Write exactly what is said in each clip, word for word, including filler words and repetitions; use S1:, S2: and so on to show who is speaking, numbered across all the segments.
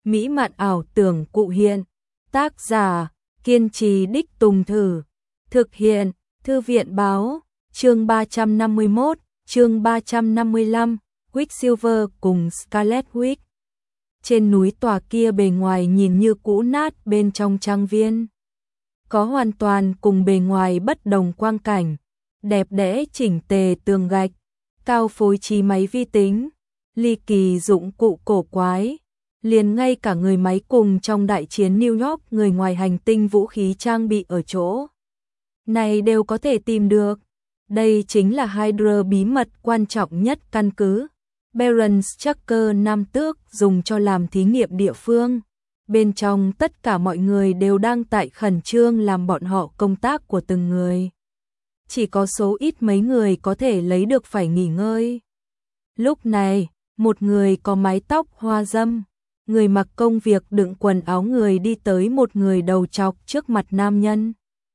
S1: mỹ mạn ảo tưởng cụ hiện. Tác giả, kiên trì đích tùng thử. Thực hiện, Thư viện báo, chương ba trăm năm mươi mốt, chương ba trăm năm mươi lăm, Quicksilver cùng Scarlet Witch. Trên núi tòa kia bề ngoài nhìn như cũ nát, bên trong trang viên có hoàn toàn cùng bề ngoài bất đồng quang cảnh, đẹp đẽ chỉnh tề tường gạch, cao phối trí máy vi tính, ly kỳ dụng cụ cổ quái, liền ngay cả người máy cùng trong đại chiến New York người ngoài hành tinh vũ khí trang bị ở chỗ này đều có thể tìm được. Đây chính là Hydra bí mật quan trọng nhất căn cứ Baron Strucker Nam Tước dùng cho làm thí nghiệm địa phương. Bên trong tất cả mọi người đều đang tại khẩn trương làm bọn họ công tác của từng người. Chỉ có số ít mấy người có thể lấy được phải nghỉ ngơi. Lúc này, một người có mái tóc hoa dâm, người mặc công việc đựng quần áo người đi tới một người đầu trọc trước mặt nam nhân.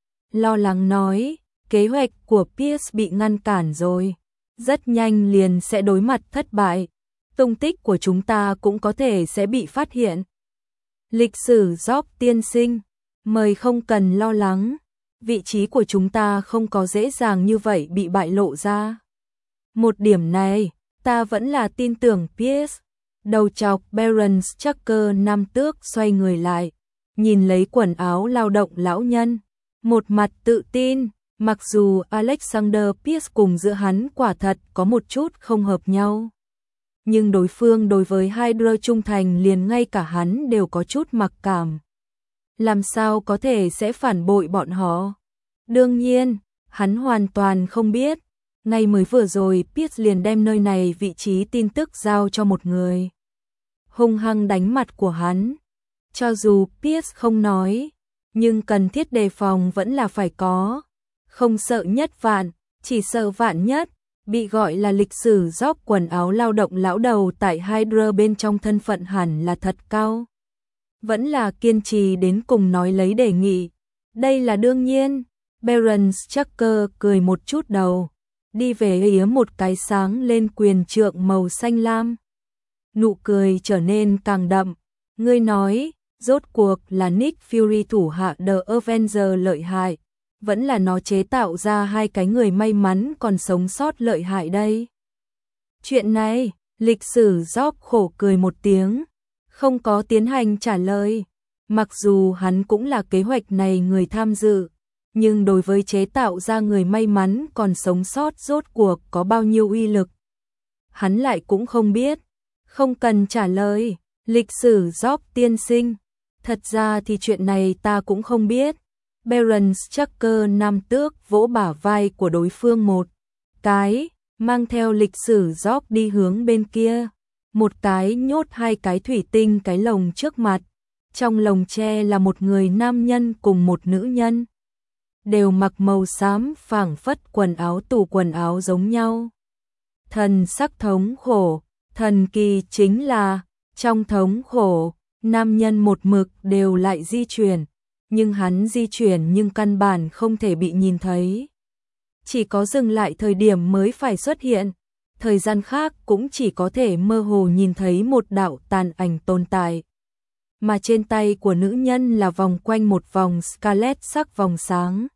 S1: Lo lắng nói, kế hoạch của Pierce bị ngăn cản rồi. Rất nhanh liền sẽ đối mặt thất bại. Tung tích của chúng ta cũng có thể sẽ bị phát hiện. Lịch sử Job tiên sinh, mời không cần lo lắng. Vị trí của chúng ta không có dễ dàng như vậy bị bại lộ ra. Một điểm này, ta vẫn là tin tưởng Pierce. Đầu trọc Baron Strucker Nam Tước xoay người lại, nhìn lấy quần áo lao động lão nhân, một mặt tự tin, mặc dù Alexander Pierce cùng giữa hắn quả thật có một chút không hợp nhau. Nhưng đối phương đối với Hydra trung thành liền ngay cả hắn đều có chút mặc cảm. Làm sao có thể sẽ phản bội bọn họ? Đương nhiên, hắn hoàn toàn không biết. Ngay mới vừa rồi Pierce liền đem nơi này vị trí tin tức giao cho một người. Hung hăng đánh mặt của hắn. Cho dù Pierce không nói, nhưng cần thiết đề phòng vẫn là phải có. Không sợ nhất vạn, chỉ sợ vạn nhất. Bị gọi là lịch sử Job quần áo lao động lão đầu tại Hydra bên trong thân phận hẳn là thật cao. Vẫn là kiên trì đến cùng nói lấy đề nghị. Đây là đương nhiên. Baron Strucker cười một chút đầu, đi về phía một cái sáng lên quyền trượng màu xanh lam. Nụ cười trở nên càng đậm. Ngươi nói, rốt cuộc là Nick Fury thủ hạ The Avenger lợi hại, vẫn là nó chế tạo ra hai cái người may mắn còn sống sót lợi hại đây. Chuyện này, lịch sử Job khổ cười một tiếng, không có tiến hành trả lời. Mặc dù hắn cũng là kế hoạch này người tham dự, nhưng đối với chế tạo ra người may mắn còn sống sót rốt cuộc có bao nhiêu uy lực, hắn lại cũng không biết. Không cần trả lời, lịch sử Job tiên sinh. Thật ra thì chuyện này ta cũng không biết. Baron Strucker Nam Tước vỗ bả vai của đối phương một cái, mang theo lịch sử Job đi hướng bên kia. Một cái nhốt hai cái thủy tinh cái lồng trước mặt. Trong lồng tre là một người nam nhân cùng một nữ nhân. Đều mặc màu xám phảng phất quần áo tủ quần áo giống nhau. Thần sắc thống khổ, thần kỳ chính là, trong thống khổ, nam nhân một mực đều lại di chuyển. Nhưng hắn di chuyển nhưng căn bản không thể bị nhìn thấy. Chỉ có dừng lại thời điểm mới phải xuất hiện. Thời gian khác cũng chỉ có thể mơ hồ nhìn thấy một đạo tàn ảnh tồn tại. Mà trên tay của nữ nhân là vòng quanh một vòng scarlet sắc vòng sáng.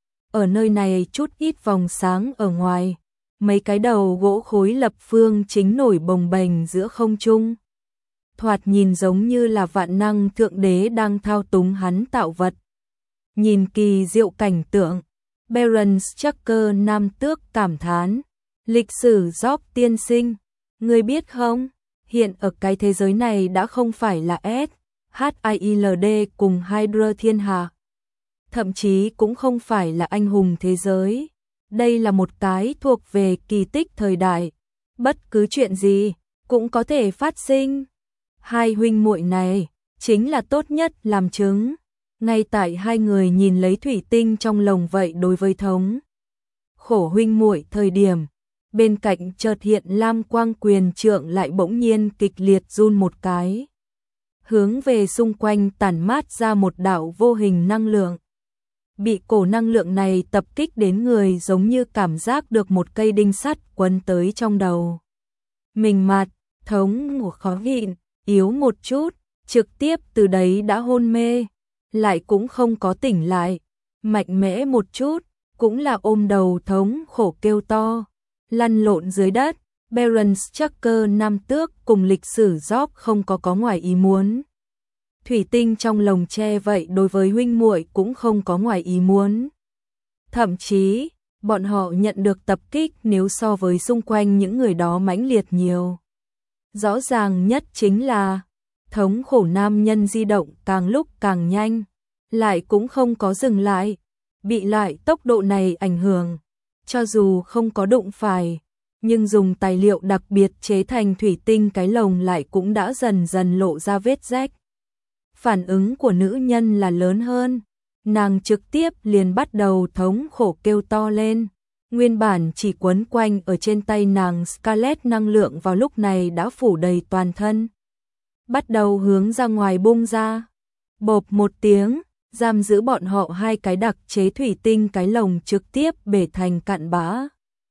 S1: Ở nơi này chút ít vòng sáng ở ngoài, mấy cái đầu gỗ khối lập phương chính nổi bồng bềnh giữa không trung. Thoạt nhìn giống như là vạn năng thượng đế đang thao túng hắn tạo vật. Nhìn kỳ diệu cảnh tượng, Baron Strucker Nam Tước cảm thán. Lịch sử Job tiên sinh, ngươi biết không, hiện ở cái thế giới này đã không phải là S, H I L D cùng Hydra thiên hạ. Thậm chí cũng không phải là anh hùng thế giới. Đây là một cái thuộc về kỳ tích thời đại. Bất cứ chuyện gì cũng có thể phát sinh. Hai huynh muội này chính là tốt nhất làm chứng. Ngay tại hai người nhìn lấy thủy tinh trong lồng vậy đối với thống khổ huynh muội thời điểm, bên cạnh chợt hiện lam quang quyền trượng lại bỗng nhiên kịch liệt run một cái. Hướng về xung quanh tản mát ra một đạo vô hình năng lượng. Bị cổ năng lượng này tập kích đến người giống như cảm giác được một cây đinh sắt quấn tới trong đầu. Mình mặt, thống ngủ khó nhịn, yếu một chút, trực tiếp từ đấy đã hôn mê, lại cũng không có tỉnh lại, mạnh mẽ một chút, cũng là ôm đầu thống khổ kêu to, lăn lộn dưới đất. Baron Strucker năm tước cùng lịch sử Job không có có ngoài ý muốn. Thủy tinh trong lồng tre vậy đối với huynh muội cũng không có ngoài ý muốn. Thậm chí, bọn họ nhận được tập kích nếu so với xung quanh những người đó mãnh liệt nhiều. Rõ ràng nhất chính là thống khổ nam nhân di động càng lúc càng nhanh, lại cũng không có dừng lại, bị lại tốc độ này ảnh hưởng, cho dù không có đụng phải, nhưng dùng tài liệu đặc biệt chế thành thủy tinh cái lồng lại cũng đã dần dần lộ ra vết rách. Phản ứng của nữ nhân là lớn hơn, nàng trực tiếp liền bắt đầu thống khổ kêu to lên. Nguyên bản chỉ quấn quanh ở trên tay nàng Scarlet năng lượng vào lúc này đã phủ đầy toàn thân. Bắt đầu hướng ra ngoài bung ra. Bộp một tiếng, giam giữ bọn họ hai cái đặc chế thủy tinh cái lồng trực tiếp bể thành cặn bã.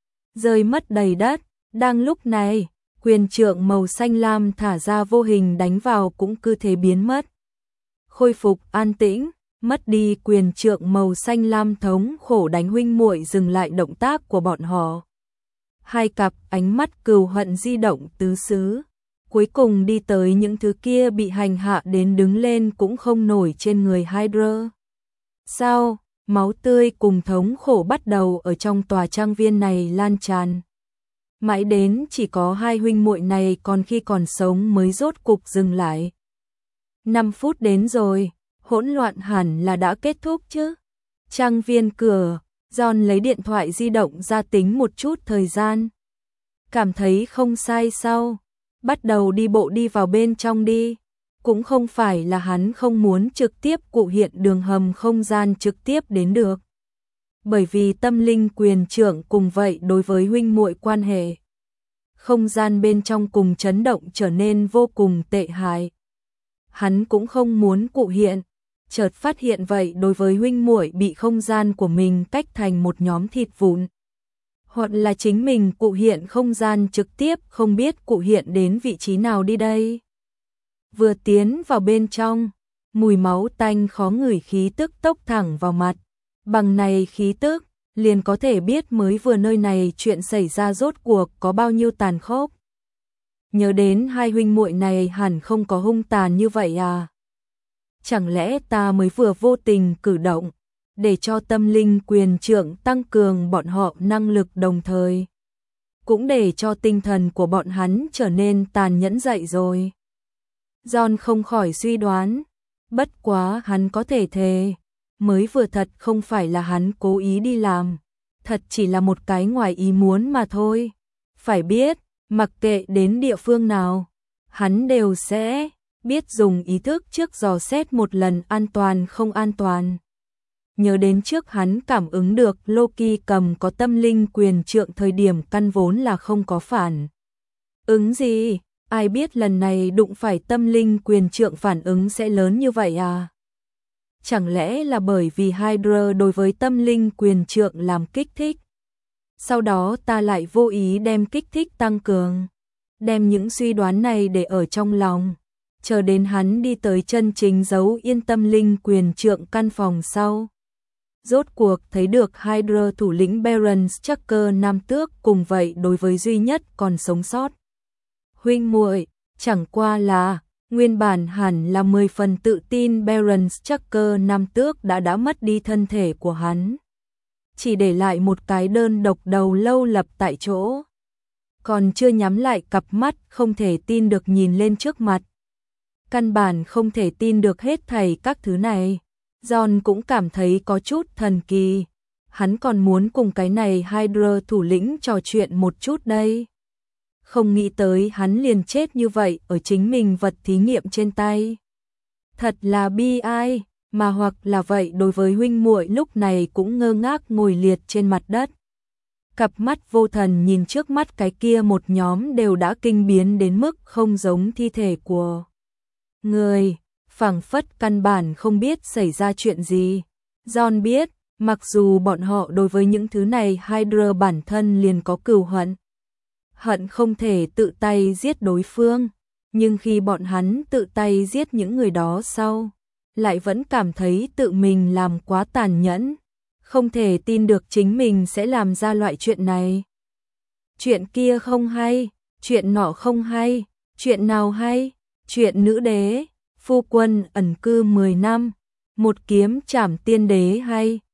S1: Rơi mất đầy đất, đang lúc này, quyền trượng màu xanh lam thả ra vô hình đánh vào cũng cứ thế biến mất. Khôi phục an tĩnh, mất đi quyền trượng màu xanh lam thống khổ đánh huynh muội dừng lại động tác của bọn họ. Hai cặp ánh mắt cừu hận di động tứ xứ, cuối cùng đi tới những thứ kia bị hành hạ đến đứng lên cũng không nổi trên người Hydra. Sao, máu tươi cùng thống khổ bắt đầu ở trong tòa trang viên này lan tràn. Mãi đến chỉ có hai huynh muội này còn khi còn sống mới rốt cục dừng lại. năm phút đến rồi, hỗn loạn hẳn là đã kết thúc chứ. Trang viên cửa, John lấy điện thoại di động ra tính một chút thời gian. Cảm thấy không sai sao, bắt đầu đi bộ đi vào bên trong đi. Cũng không phải là hắn không muốn trực tiếp cụ hiện đường hầm không gian trực tiếp đến được. Bởi vì tâm linh quyền trưởng cùng vậy đối với huynh muội quan hệ. Không gian bên trong cùng chấn động trở nên vô cùng tệ hại. Hắn cũng không muốn cụ hiện, chợt phát hiện vậy đối với huynh muội bị không gian của mình cách thành một nhóm thịt vụn. Hoặc là chính mình cụ hiện không gian trực tiếp không biết cụ hiện đến vị trí nào đi đây. Vừa tiến vào bên trong, mùi máu tanh khó ngửi khí tức tốc thẳng vào mặt. Bằng này khí tức, liền có thể biết mới vừa nơi này chuyện xảy ra rốt cuộc có bao nhiêu tàn khốc. Nhớ đến hai huynh muội này hẳn không có hung tàn như vậy à? Chẳng lẽ ta mới vừa vô tình cử động, để cho tâm linh quyền trưởng tăng cường bọn họ năng lực đồng thời. Cũng để cho tinh thần của bọn hắn trở nên tàn nhẫn dậy rồi. John không khỏi suy đoán, bất quá hắn có thể thề, mới vừa thật không phải là hắn cố ý đi làm, thật chỉ là một cái ngoài ý muốn mà thôi. Phải biết, mặc kệ đến địa phương nào, hắn đều sẽ biết dùng ý thức trước dò xét một lần an toàn không an toàn. Nhớ đến trước hắn cảm ứng được Loki cầm có tâm linh quyền trượng thời điểm căn vốn là không có phản ứng gì. Ai biết lần này đụng phải tâm linh quyền trượng phản ứng sẽ lớn như vậy à? Chẳng lẽ là bởi vì Hydra đối với tâm linh quyền trượng làm kích thích? Sau đó ta lại vô ý đem kích thích tăng cường, đem những suy đoán này để ở trong lòng, chờ đến hắn đi tới chân chính giấu yên tâm linh quyền trượng căn phòng sau. Rốt cuộc thấy được Hydra thủ lĩnh Baron Strucker nam tước cùng vậy đối với duy nhất còn sống sót. Huynh muội, chẳng qua là, nguyên bản hẳn là mười phần tự tin Baron Strucker nam tước đã đã mất đi thân thể của hắn. Chỉ để lại một cái đơn độc đầu lâu lập tại chỗ. Còn chưa nhắm lại cặp mắt không thể tin được nhìn lên trước mặt. Căn bản không thể tin được hết thảy các thứ này. John cũng cảm thấy có chút thần kỳ. Hắn còn muốn cùng cái này Hydra thủ lĩnh trò chuyện một chút đây. Không nghĩ tới hắn liền chết như vậy ở chính mình vật thí nghiệm trên tay. Thật là bi ai, mà hoặc là vậy đối với huynh muội lúc này cũng ngơ ngác ngồi liệt trên mặt đất. Cặp mắt vô thần nhìn trước mắt cái kia một nhóm đều đã kinh biến đến mức không giống thi thể của người, phảng phất căn bản không biết xảy ra chuyện gì. John biết, mặc dù bọn họ đối với những thứ này Hydra bản thân liền có cừu hận. Hận không thể tự tay giết đối phương, nhưng khi bọn hắn tự tay giết những người đó sau, lại vẫn cảm thấy tự mình làm quá tàn nhẫn, không thể tin được chính mình sẽ làm ra loại chuyện này. Chuyện kia không hay, chuyện nọ không hay, chuyện nào hay? Chuyện nữ đế, phu quân ẩn cư mười năm, một kiếm trảm tiên đế hay?